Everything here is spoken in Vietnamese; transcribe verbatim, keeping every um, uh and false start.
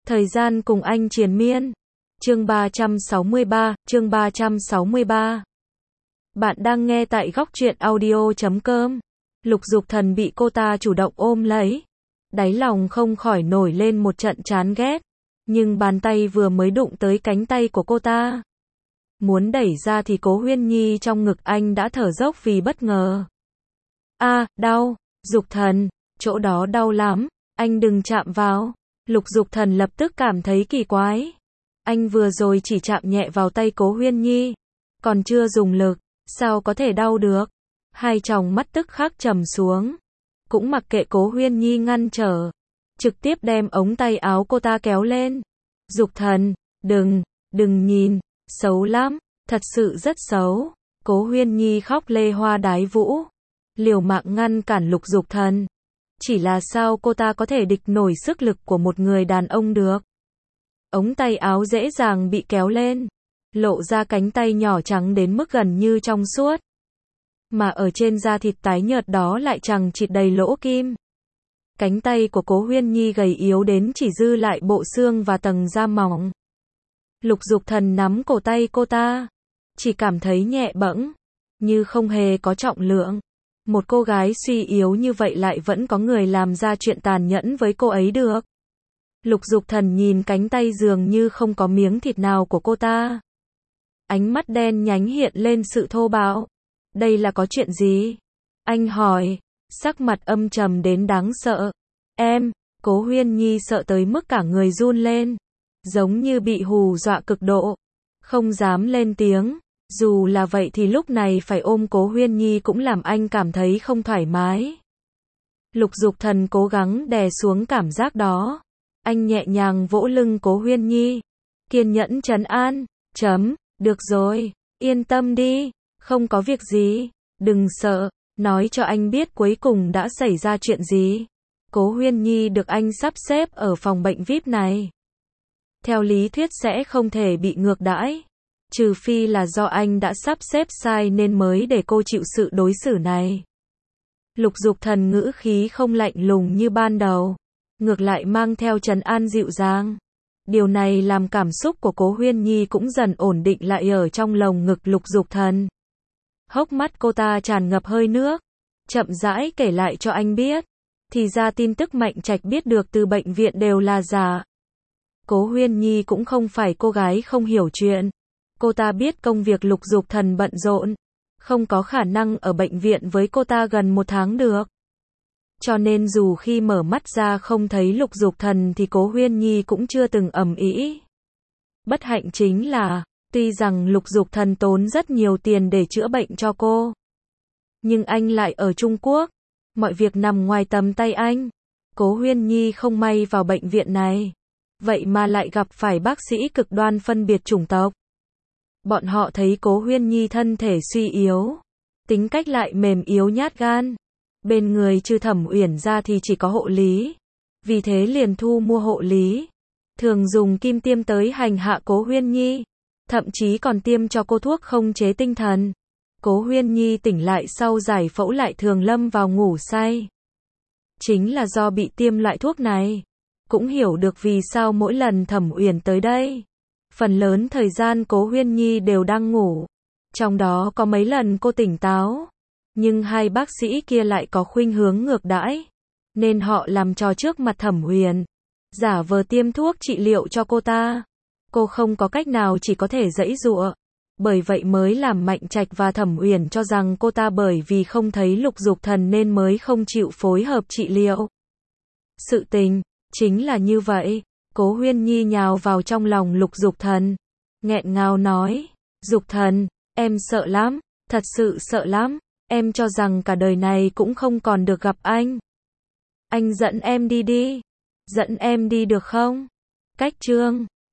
Thời gian cùng anh triền miên. Chương ba trăm sáu mươi ba, chương ba trăm sáu mươi ba. Bạn đang nghe tại góc truyện audio chấm com. Lục Dục Thần bị cô ta chủ động ôm lấy. Đáy lòng không khỏi nổi lên một trận chán ghét. Nhưng bàn tay vừa mới đụng tới cánh tay của cô ta. Muốn đẩy ra thì Cố Huyên Nhi trong ngực anh đã thở dốc vì bất ngờ. A, đau, Dục Thần, chỗ đó đau lắm, anh đừng chạm vào. Lục Dục Thần lập tức cảm thấy kỳ quái. Anh vừa rồi chỉ chạm nhẹ vào tay Cố Huyên Nhi, còn chưa dùng lực, sao có thể đau được? Hai tròng mắt tức khắc trầm xuống, cũng mặc kệ Cố Huyên Nhi ngăn trở, trực tiếp đem ống tay áo cô ta kéo lên. Dục Thần, đừng, đừng nhìn, xấu lắm, thật sự rất xấu. Cố Huyên Nhi khóc lê hoa đái vũ, liều mạng ngăn cản Lục Dục Thần. Chỉ là sao cô ta có thể địch nổi sức lực của một người đàn ông được? Ống tay áo dễ dàng bị kéo lên, lộ ra cánh tay nhỏ trắng đến mức gần như trong suốt. Mà ở trên da thịt tái nhợt đó lại chằng chịt đầy lỗ kim. Cánh tay của Cố Huyên Nhi gầy yếu đến chỉ dư lại bộ xương và tầng da mỏng. Lục Dục Thần nắm cổ tay cô ta, chỉ cảm thấy nhẹ bẫng, như không hề có trọng lượng. Một cô gái suy yếu như vậy lại vẫn có người làm ra chuyện tàn nhẫn với cô ấy được. Lục Dục Thần nhìn cánh tay dường như không có miếng thịt nào của cô ta. Ánh mắt đen nhánh hiện lên sự thô bạo. Đây là có chuyện gì? Anh hỏi, sắc mặt âm trầm đến đáng sợ. Em, Cố Huyên Nhi sợ tới mức cả người run lên, giống như bị hù dọa cực độ, không dám lên tiếng. Dù là vậy thì lúc này phải ôm Cố Huyên Nhi cũng làm anh cảm thấy không thoải mái. Lục Dục Thần cố gắng đè xuống cảm giác đó. Anh nhẹ nhàng vỗ lưng Cố Huyên Nhi, kiên nhẫn trấn an. Chấm, được rồi, yên tâm đi, không có việc gì, đừng sợ, nói cho anh biết cuối cùng đã xảy ra chuyện gì. Cố Huyên Nhi được anh sắp xếp ở phòng bệnh vi ai pi này. Theo lý thuyết sẽ không thể bị ngược đãi. Trừ phi là do anh đã sắp xếp sai nên mới để cô chịu sự đối xử này. Lục Dục Thần ngữ khí không lạnh lùng như ban đầu, ngược lại mang theo trấn an dịu dàng. Điều này làm cảm xúc của Cố Huyên Nhi cũng dần ổn định lại ở trong lồng ngực Lục Dục Thần. Hốc mắt cô ta tràn ngập hơi nước, chậm rãi kể lại cho anh biết. Thì ra tin tức Mạnh Trạch biết được từ bệnh viện đều là giả. Cố Huyên Nhi cũng không phải cô gái không hiểu chuyện. Cô ta biết công việc Lục Dục Thần bận rộn, không có khả năng ở bệnh viện với cô ta gần một tháng được. Cho nên dù khi mở mắt ra không thấy Lục Dục Thần thì Cố Huyên Nhi cũng chưa từng ầm ĩ. Bất hạnh chính là, tuy rằng Lục Dục Thần tốn rất nhiều tiền để chữa bệnh cho cô, nhưng anh lại ở Trung Quốc, mọi việc nằm ngoài tầm tay anh. Cố Huyên Nhi không may vào bệnh viện này, vậy mà lại gặp phải bác sĩ cực đoan phân biệt chủng tộc. Bọn họ thấy Cố Huyên Nhi thân thể suy yếu, tính cách lại mềm yếu nhát gan. Bên người trừ Thẩm Uyển ra thì chỉ có hộ lý. Vì thế liền thu mua hộ lý, thường dùng kim tiêm tới hành hạ Cố Huyên Nhi. Thậm chí còn tiêm cho cô thuốc không chế tinh thần. Cố Huyên Nhi tỉnh lại sau giải phẫu lại thường lâm vào ngủ say. Chính là do bị tiêm loại thuốc này. Cũng hiểu được vì sao mỗi lần Thẩm Uyển tới đây, phần lớn thời gian Cố Huyên Nhi đều đang ngủ. Trong đó có mấy lần cô tỉnh táo. Nhưng hai bác sĩ kia lại có khuynh hướng ngược đãi. Nên họ làm trò trước mặt Thẩm Uyển, giả vờ tiêm thuốc trị liệu cho cô ta. Cô không có cách nào chỉ có thể giãy giụa. Bởi vậy mới làm Mạnh Trạch và Thẩm Uyển cho rằng cô ta bởi vì không thấy Lục Dục Thần nên mới không chịu phối hợp trị liệu. Sự tình chính là như vậy. Cố Huyên Nhi nhào vào trong lòng Lục Dục Thần, nghẹn ngào nói, Dục Thần, em sợ lắm, thật sự sợ lắm, em cho rằng cả đời này cũng không còn được gặp anh. Anh dẫn em đi đi, dẫn em đi được không? Cách chương